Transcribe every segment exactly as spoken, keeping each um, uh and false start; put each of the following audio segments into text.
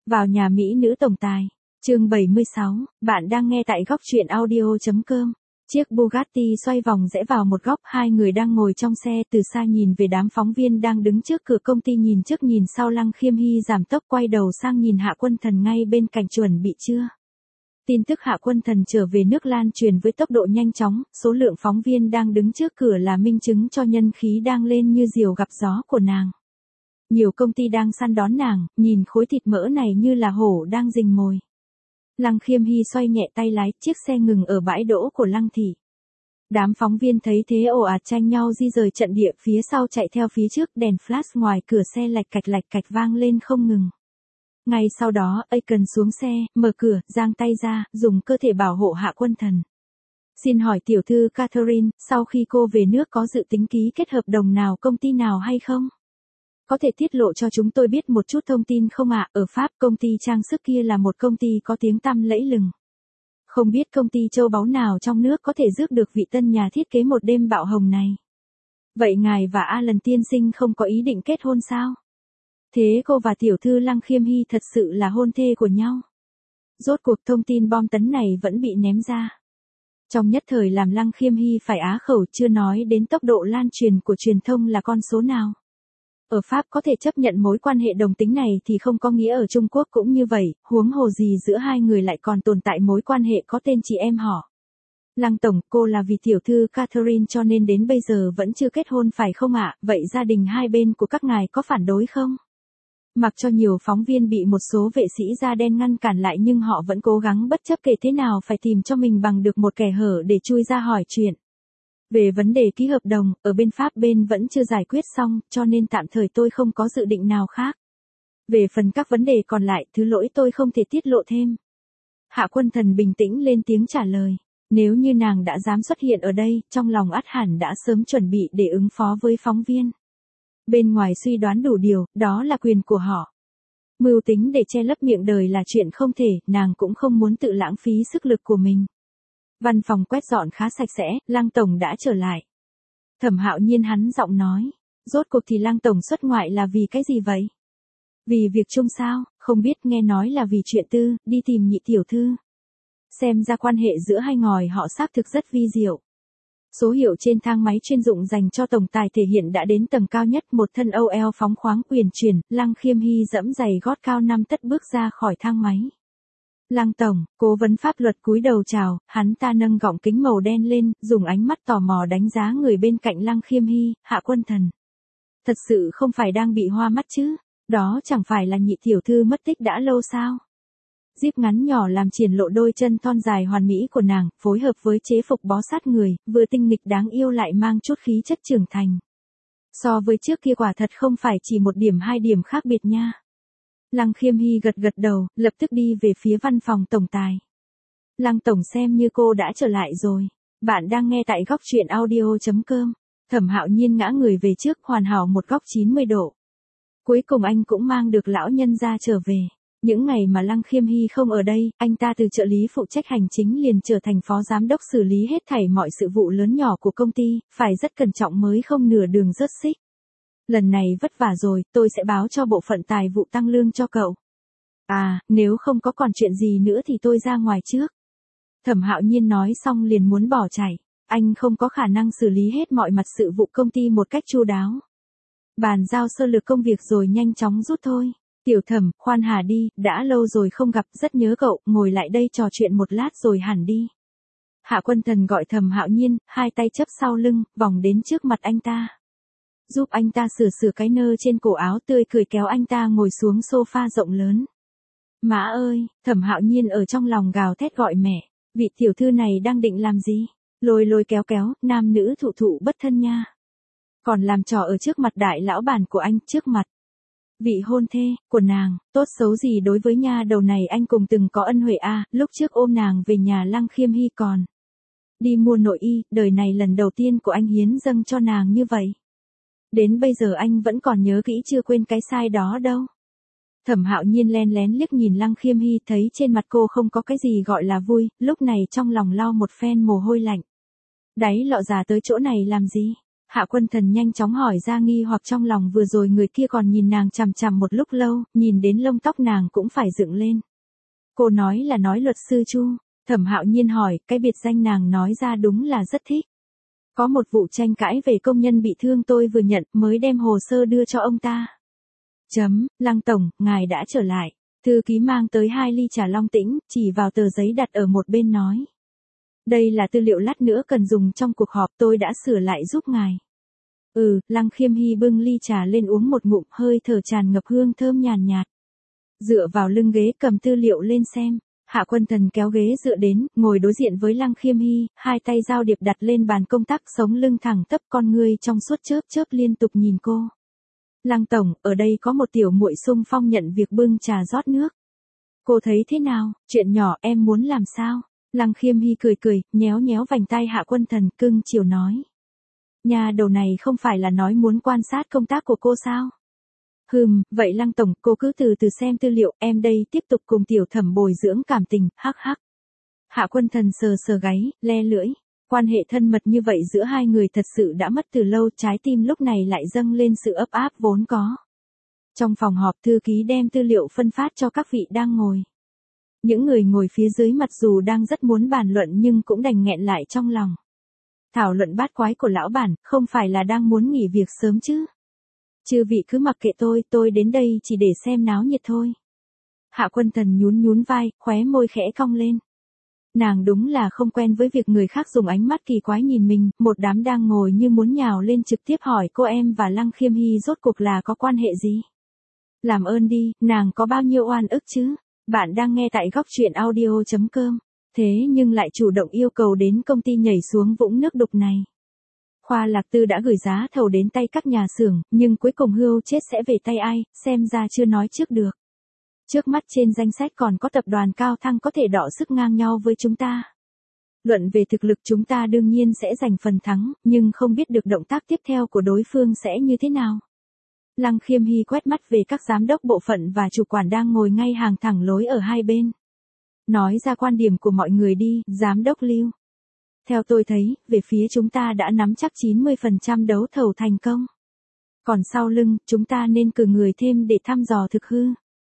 Vào nhà mỹ nữ tổng tài. Chương bảy mươi sáu, bạn đang nghe tại góc truyện audio chấm com. Chiếc Bugatti xoay vòng rẽ vào một góc, hai người đang ngồi trong xe, từ xa nhìn về đám phóng viên đang đứng trước cửa công ty, nhìn trước nhìn sau. Lăng Khiêm Hy giảm tốc quay đầu sang nhìn Hạ Quân Thần ngay bên cạnh. Chuẩn bị chưa? Tin tức Hạ Quân Thần trở về nước lan truyền với tốc độ nhanh chóng, số lượng phóng viên đang đứng trước cửa là minh chứng cho nhân khí đang lên như diều gặp gió của nàng. Nhiều công ty đang săn đón nàng, nhìn khối thịt mỡ này như là hổ đang rình mồi. Lăng Khiêm Hy xoay nhẹ tay lái, chiếc xe ngừng ở bãi đỗ của Lăng thị. Đám phóng viên thấy thế ồ ạt tranh nhau di rời trận địa, phía sau chạy theo phía trước, đèn flash ngoài cửa xe lạch cạch lạch cạch vang lên không ngừng. Ngay sau đó, Aiken xuống xe, mở cửa, giang tay ra, dùng cơ thể bảo hộ Hạ Quân Thần. Xin hỏi tiểu thư Catherine, sau khi cô về nước có dự tính ký kết hợp đồng nào công ty nào hay không? Có thể tiết lộ cho chúng tôi biết một chút thông tin không ạ? Ở Pháp, công ty trang sức kia là một công ty có tiếng tăm lẫy lừng. Không biết công ty châu báu nào trong nước có thể rước được vị tân nhà thiết kế một đêm bạo hồng này. Vậy ngài và Alan tiên sinh không có ý định kết hôn sao? Thế cô và tiểu thư Lăng Khiêm Hy thật sự là hôn thê của nhau? Rốt cuộc thông tin bom tấn này vẫn bị ném ra. Trong nhất thời làm Lăng Khiêm Hy phải á khẩu, chưa nói đến tốc độ lan truyền của truyền thông là con số nào. Ở Pháp có thể chấp nhận mối quan hệ đồng tính này thì không có nghĩa ở Trung Quốc cũng như vậy, huống hồ gì giữa hai người lại còn tồn tại mối quan hệ có tên chị em họ. Lăng tổng, cô là vì tiểu thư Catherine cho nên đến bây giờ vẫn chưa kết hôn phải không ạ? Vậy gia đình hai bên của các ngài có phản đối không? Mặc cho nhiều phóng viên bị một số vệ sĩ da đen ngăn cản lại nhưng họ vẫn cố gắng bất chấp kể thế nào phải tìm cho mình bằng được một kẻ hở để chui ra hỏi chuyện. Về vấn đề ký hợp đồng, ở bên Pháp bên vẫn chưa giải quyết xong, cho nên tạm thời tôi không có dự định nào khác. Về phần các vấn đề còn lại, thứ lỗi tôi không thể tiết lộ thêm. Hạ Quân Thần bình tĩnh lên tiếng trả lời. Nếu như nàng đã dám xuất hiện ở đây, trong lòng ắt hẳn đã sớm chuẩn bị để ứng phó với phóng viên. Bên ngoài suy đoán đủ điều, đó là quyền của họ. Mưu tính để che lấp miệng đời là chuyện không thể, nàng cũng không muốn tự lãng phí sức lực của mình. Văn phòng quét dọn khá sạch sẽ, Lăng tổng đã trở lại. Thẩm Hạo Nhiên hắn giọng nói. Rốt cuộc thì Lăng tổng xuất ngoại là vì cái gì vậy? Vì việc chung sao? Không biết, nghe nói là vì chuyện tư, đi tìm nhị tiểu thư. Xem ra quan hệ giữa hai ngòi họ xác thực rất vi diệu. Số hiệu trên thang máy chuyên dụng dành cho tổng tài thể hiện đã đến tầng cao nhất, một thân âu eo phóng khoáng uyển chuyển. Lăng Khiêm Hy dẫm giày gót cao năm tấc bước ra khỏi thang máy. Lăng tổng, cố vấn pháp luật cúi đầu chào, hắn ta nâng gọng kính màu đen lên, dùng ánh mắt tò mò đánh giá người bên cạnh Lăng Khiêm Hy. Hạ Quân Thần. Thật sự không phải đang bị hoa mắt chứ? Đó chẳng phải là nhị tiểu thư mất tích đã lâu sao? Zip ngắn nhỏ làm triển lộ đôi chân thon dài hoàn mỹ của nàng, phối hợp với chế phục bó sát người, vừa tinh nghịch đáng yêu lại mang chút khí chất trưởng thành. So với trước kia quả thật không phải chỉ một điểm hai điểm khác biệt nha. Lăng Khiêm Hy gật gật đầu, lập tức đi về phía văn phòng tổng tài. Lăng tổng, xem như cô đã trở lại rồi. Bạn đang nghe tại góc truyện audio chấm com. Thẩm Hạo Nhiên ngã người về trước, hoàn hảo một góc chín mươi độ. Cuối cùng anh cũng mang được lão nhân ra trở về. Những ngày mà Lăng Khiêm Hy không ở đây, anh ta từ trợ lý phụ trách hành chính liền trở thành phó giám đốc xử lý hết thảy mọi sự vụ lớn nhỏ của công ty, phải rất cẩn trọng mới không nửa đường rớt xích. Lần này vất vả rồi, tôi sẽ báo cho bộ phận tài vụ tăng lương cho cậu. À, nếu không có còn chuyện gì nữa thì tôi ra ngoài trước. Thẩm Hạo Nhiên nói xong liền muốn bỏ chạy. Anh không có khả năng xử lý hết mọi mặt sự vụ công ty một cách chu đáo. Bàn giao sơ lược công việc rồi nhanh chóng rút thôi. Tiểu Thẩm, khoan hà đi, đã lâu rồi không gặp, rất nhớ cậu, ngồi lại đây trò chuyện một lát rồi hẳn đi. Hạ Quân Thần gọi Thẩm Hạo Nhiên, hai tay chấp sau lưng, vòng đến trước mặt anh ta. Giúp anh ta sửa sửa cái nơ trên cổ áo, tươi cười kéo anh ta ngồi xuống sofa rộng lớn. Má ơi, Thẩm Hạo Nhiên ở trong lòng gào thét gọi mẹ, vị tiểu thư này đang định làm gì? Lôi lôi kéo kéo, nam nữ thụ thụ bất thân nha. Còn làm trò ở trước mặt đại lão bản của anh, trước mặt vị hôn thê của nàng, tốt xấu gì đối với nha đầu này anh cùng từng có ân huệ a, à, lúc trước ôm nàng về nhà Lăng Khiêm Hy còn đi mua nội y, đời này lần đầu tiên của anh hiến dâng cho nàng như vậy. Đến bây giờ anh vẫn còn nhớ kỹ, chưa quên cái sai đó đâu. Thẩm Hạo Nhiên len lén liếc nhìn Lăng Khiêm Hy, thấy trên mặt cô không có cái gì gọi là vui, lúc này trong lòng lau một phen mồ hôi lạnh. Đáy lọ già tới chỗ này làm gì? Hạ Quân Thần nhanh chóng hỏi ra nghi hoặc trong lòng, vừa rồi người kia còn nhìn nàng chằm chằm một lúc lâu, nhìn đến lông tóc nàng cũng phải dựng lên. Cô nói là nói luật sư Chu. Thẩm Hạo Nhiên hỏi, cái biệt danh nàng nói ra đúng là rất thích. Có một vụ tranh cãi về công nhân bị thương tôi vừa nhận, mới đem hồ sơ đưa cho ông ta. Chấm, Lăng tổng, ngài đã trở lại. Thư ký mang tới hai ly trà Long Tĩnh, chỉ vào tờ giấy đặt ở một bên nói. Đây là tư liệu lát nữa cần dùng trong cuộc họp, tôi đã sửa lại giúp ngài. Ừ, Lăng Khiêm Hy bưng ly trà lên uống một ngụm, hơi thở tràn ngập hương thơm nhàn nhạt. Dựa vào lưng ghế cầm tư liệu lên xem. Hạ Quân Thần kéo ghế dựa đến, ngồi đối diện với Lăng Khiêm Hy, hai tay giao điệp đặt lên bàn công tác, sống lưng thẳng tắp, con ngươi trong suốt chớp chớp liên tục nhìn cô. Lăng tổng, ở đây có một tiểu muội xung phong nhận việc bưng trà rót nước. Cô thấy thế nào, chuyện nhỏ em muốn làm sao? Lăng Khiêm Hy cười cười, nhéo nhéo vành tay Hạ Quân Thần, cưng chiều nói. Nhà đầu này không phải là nói muốn quan sát công tác của cô sao? Hừm, vậy Lăng tổng, cô cứ từ từ xem tư liệu, em đây tiếp tục cùng tiểu thẩm bồi dưỡng cảm tình, hắc hắc. Hạ Quân Thần sờ sờ gáy, le lưỡi. Quan hệ thân mật như vậy giữa hai người thật sự đã mất từ lâu, trái tim lúc này lại dâng lên sự ấp áp vốn có. Trong phòng họp, thư ký đem tư liệu phân phát cho các vị đang ngồi. Những người ngồi phía dưới mặc dù đang rất muốn bàn luận nhưng cũng đành nghẹn lại trong lòng. Thảo luận bát quái của lão bản, không phải là đang muốn nghỉ việc sớm chứ? Chư vị cứ mặc kệ tôi, tôi đến đây chỉ để xem náo nhiệt thôi. Hạ Quân Thần nhún nhún vai, khóe môi khẽ cong lên. Nàng đúng là không quen với việc người khác dùng ánh mắt kỳ quái nhìn mình, một đám đang ngồi như muốn nhào lên trực tiếp hỏi cô em và Lăng Khiêm Hy rốt cuộc là có quan hệ gì. Làm ơn đi, nàng có bao nhiêu oan ức chứ? Bạn đang nghe tại góc truyện audio chấm com, thế nhưng lại chủ động yêu cầu đến công ty nhảy xuống vũng nước đục này. Khoa Lạc Tư đã gửi giá thầu đến tay các nhà xưởng, nhưng cuối cùng hươu chết sẽ về tay ai, xem ra chưa nói trước được. Trước mắt trên danh sách còn có tập đoàn Cao Thăng có thể đọ sức ngang nhau với chúng ta. Luận về thực lực chúng ta đương nhiên sẽ giành phần thắng, nhưng không biết được động tác tiếp theo của đối phương sẽ như thế nào. Lăng Khiêm Hy quét mắt về các giám đốc bộ phận và chủ quản đang ngồi ngay hàng thẳng lối ở hai bên. Nói ra quan điểm của mọi người đi, giám đốc Lưu. Theo tôi thấy, về phía chúng ta đã nắm chắc chín mươi phần trăm đấu thầu thành công. Còn sau lưng, chúng ta nên cử người thêm để thăm dò thực hư.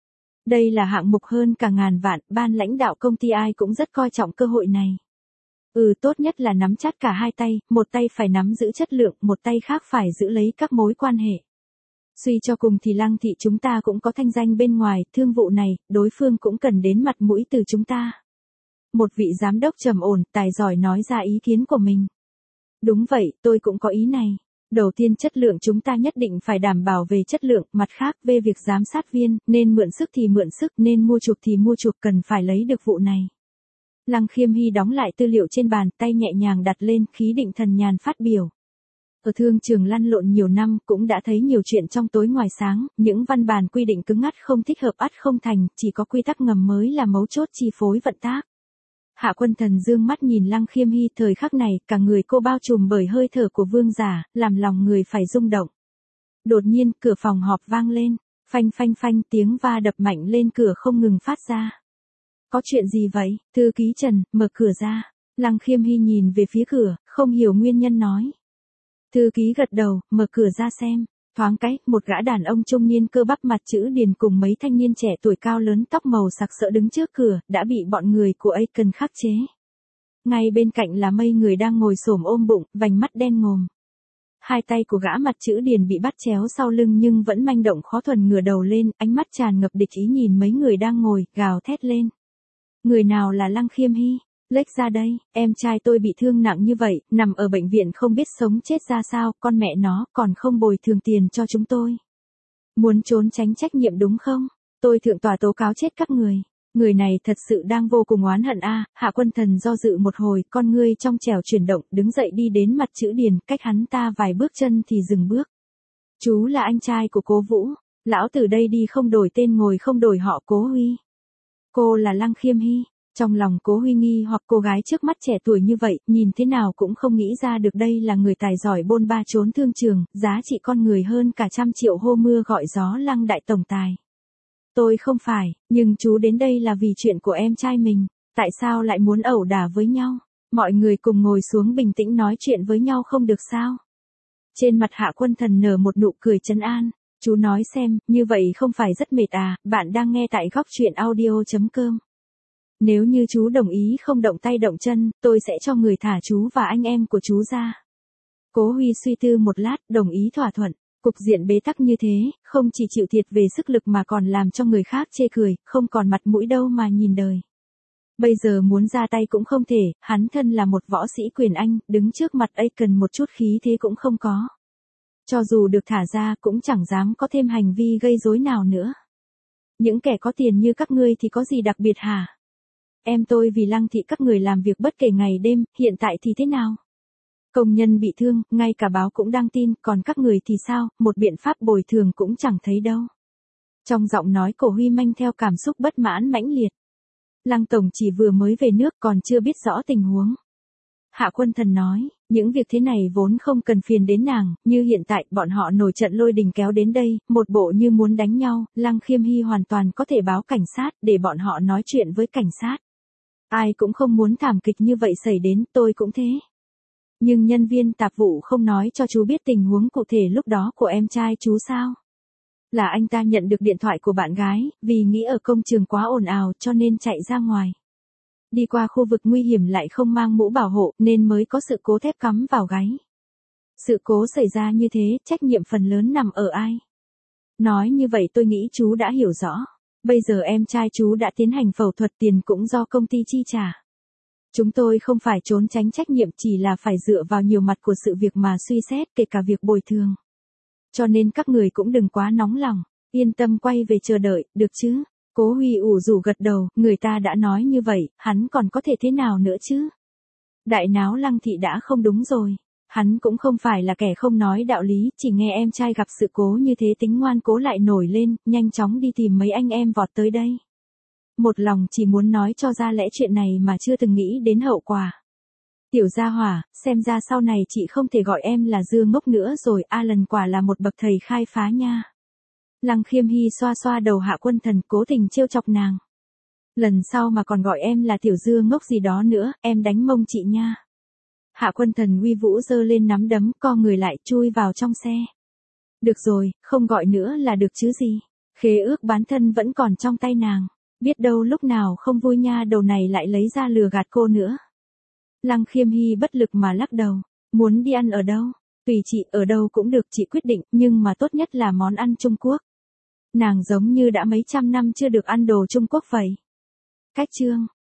Đây là hạng mục hơn cả ngàn vạn, ban lãnh đạo công ty ai cũng rất coi trọng cơ hội này. Ừ, tốt nhất là nắm chắc cả hai tay, một tay phải nắm giữ chất lượng, một tay khác phải giữ lấy các mối quan hệ. Suy cho cùng thì Lăng thị chúng ta cũng có thanh danh bên ngoài, thương vụ này, đối phương cũng cần đến mặt mũi từ chúng ta. Một vị giám đốc trầm ổn, tài giỏi nói ra ý kiến của mình. Đúng vậy, tôi cũng có ý này. Đầu tiên chất lượng chúng ta nhất định phải đảm bảo về chất lượng, mặt khác về việc giám sát viên, nên mượn sức thì mượn sức, nên mua chuộc thì mua chuộc, cần phải lấy được vụ này. Lăng Khiêm Hy đóng lại tư liệu trên bàn, tay nhẹ nhàng đặt lên, khí định thần nhàn phát biểu. Ở thương trường lăn lộn nhiều năm, cũng đã thấy nhiều chuyện trong tối ngoài sáng, những văn bản quy định cứng ngắc không thích hợp ắt không thành, chỉ có quy tắc ngầm mới là mấu chốt chi phối vận tác. Hạ Quân Thần dương mắt nhìn Lăng Khiêm Hy, thời khắc này, cả người cô bao trùm bởi hơi thở của vương giả, làm lòng người phải rung động. Đột nhiên, cửa phòng họp vang lên, phanh phanh phanh, tiếng va đập mạnh lên cửa không ngừng phát ra. Có chuyện gì vậy? Thư ký Trần, mở cửa ra. Lăng Khiêm Hy nhìn về phía cửa, không hiểu nguyên nhân nói. Thư ký gật đầu, mở cửa ra xem. Thoáng cái, một gã đàn ông trung niên cơ bắp mặt chữ điền cùng mấy thanh niên trẻ tuổi cao lớn tóc màu sặc sỡ đứng trước cửa, đã bị bọn người của Aiken khắc chế. Ngay bên cạnh là mấy người đang ngồi xổm ôm bụng, vành mắt đen ngòm. Hai tay của gã mặt chữ điền bị bắt chéo sau lưng nhưng vẫn manh động khó thuần ngửa đầu lên, ánh mắt tràn ngập địch ý nhìn mấy người đang ngồi, gào thét lên. Người nào là Lăng Khiêm Hy? Lếch ra đây, em trai tôi bị thương nặng như vậy, nằm ở bệnh viện không biết sống chết ra sao, con mẹ nó còn không bồi thường tiền cho chúng tôi. Muốn trốn tránh trách nhiệm đúng không? Tôi thượng tòa tố cáo chết các người. Người này thật sự đang vô cùng oán hận a. À, Hạ Quân Thần do dự một hồi, con ngươi trong trẻo chuyển động, đứng dậy đi đến mặt chữ điền, cách hắn ta vài bước chân thì dừng bước. Chú là anh trai của Cố Vũ, lão từ đây đi không đổi tên ngồi không đổi họ Cố Huy. Cô là Lăng Khiêm Hy. Trong lòng Cố Huy nghi hoặc cô gái trước mắt trẻ tuổi như vậy, nhìn thế nào cũng không nghĩ ra được đây là người tài giỏi bôn ba trốn thương trường, giá trị con người hơn cả trăm triệu hô mưa gọi gió Lăng đại tổng tài. Tôi không phải, nhưng chú đến đây là vì chuyện của em trai mình, tại sao lại muốn ẩu đả với nhau? Mọi người cùng ngồi xuống bình tĩnh nói chuyện với nhau không được sao? Trên mặt Hạ Quân Thần nở một nụ cười trấn an. Chú nói xem, như vậy không phải rất mệt à, bạn đang nghe tại góc truyện audio.com. Nếu như chú đồng ý không động tay động chân, tôi sẽ cho người thả chú và anh em của chú ra. Cố Huy suy tư một lát, đồng ý thỏa thuận. Cục diện bế tắc như thế, không chỉ chịu thiệt về sức lực mà còn làm cho người khác chê cười, không còn mặt mũi đâu mà nhìn đời. Bây giờ muốn ra tay cũng không thể, hắn thân là một võ sĩ quyền Anh, đứng trước mặt ấy cần một chút khí thế cũng không có. Cho dù được thả ra cũng chẳng dám có thêm hành vi gây rối nào nữa. Những kẻ có tiền như các ngươi thì có gì đặc biệt hả? Em tôi vì Lăng thị các người làm việc bất kể ngày đêm, hiện tại thì thế nào? Công nhân bị thương, ngay cả báo cũng đăng tin, còn các người thì sao, một biện pháp bồi thường cũng chẳng thấy đâu. Trong giọng nói Cổ Huy mang theo cảm xúc bất mãn mãnh liệt. Lăng tổng chỉ vừa mới về nước còn chưa biết rõ tình huống. Hạ Quân Thần nói, những việc thế này vốn không cần phiền đến nàng, như hiện tại bọn họ nổi trận lôi đình kéo đến đây, một bộ như muốn đánh nhau, Lăng Khiêm Hy hoàn toàn có thể báo cảnh sát để bọn họ nói chuyện với cảnh sát. Ai cũng không muốn thảm kịch như vậy xảy đến, tôi cũng thế. Nhưng nhân viên tạp vụ không nói cho chú biết tình huống cụ thể lúc đó của em trai chú sao? Là anh ta nhận được điện thoại của bạn gái, vì nghĩ ở công trường quá ồn ào cho nên chạy ra ngoài. Đi qua khu vực nguy hiểm lại không mang mũ bảo hộ nên mới có sự cố thép cắm vào gáy. Sự cố xảy ra như thế, trách nhiệm phần lớn nằm ở ai? Nói như vậy tôi nghĩ chú đã hiểu rõ. Bây giờ em trai chú đã tiến hành phẫu thuật, tiền cũng do công ty chi trả. Chúng tôi không phải trốn tránh trách nhiệm, chỉ là phải dựa vào nhiều mặt của sự việc mà suy xét, kể cả việc bồi thường. Cho nên các người cũng đừng quá nóng lòng, yên tâm quay về chờ đợi, được chứ? Cố Huy ủ rũ gật đầu, người ta đã nói như vậy, hắn còn có thể thế nào nữa chứ? Đại náo Lăng thị đã không đúng rồi. Hắn cũng không phải là kẻ không nói đạo lý, chỉ nghe em trai gặp sự cố như thế tính ngoan cố lại nổi lên, nhanh chóng đi tìm mấy anh em vọt tới đây. Một lòng chỉ muốn nói cho ra lẽ chuyện này mà chưa từng nghĩ đến hậu quả. Tiểu gia hỏa, xem ra sau này chị không thể gọi em là dưa ngốc nữa rồi, Alan quả là một bậc thầy khai phá nha. Lăng Khiêm Hy xoa xoa đầu Hạ Quân Thần, cố tình trêu chọc nàng. Lần sau mà còn gọi em là tiểu dưa ngốc gì đó nữa, em đánh mông chị nha. Hạ Quân Thần uy vũ giơ lên nắm đấm, co người lại chui vào trong xe. Được rồi, không gọi nữa là được chứ gì. Khế ước bán thân vẫn còn trong tay nàng. Biết đâu lúc nào không vui nha đầu này lại lấy ra lừa gạt cô nữa. Lăng Khiêm Hy bất lực mà lắc đầu. Muốn đi ăn ở đâu? Tùy chị, ở đâu cũng được, chị quyết định, nhưng mà tốt nhất là món ăn Trung Quốc. Nàng giống như đã mấy trăm năm chưa được ăn đồ Trung Quốc vậy. Cách chương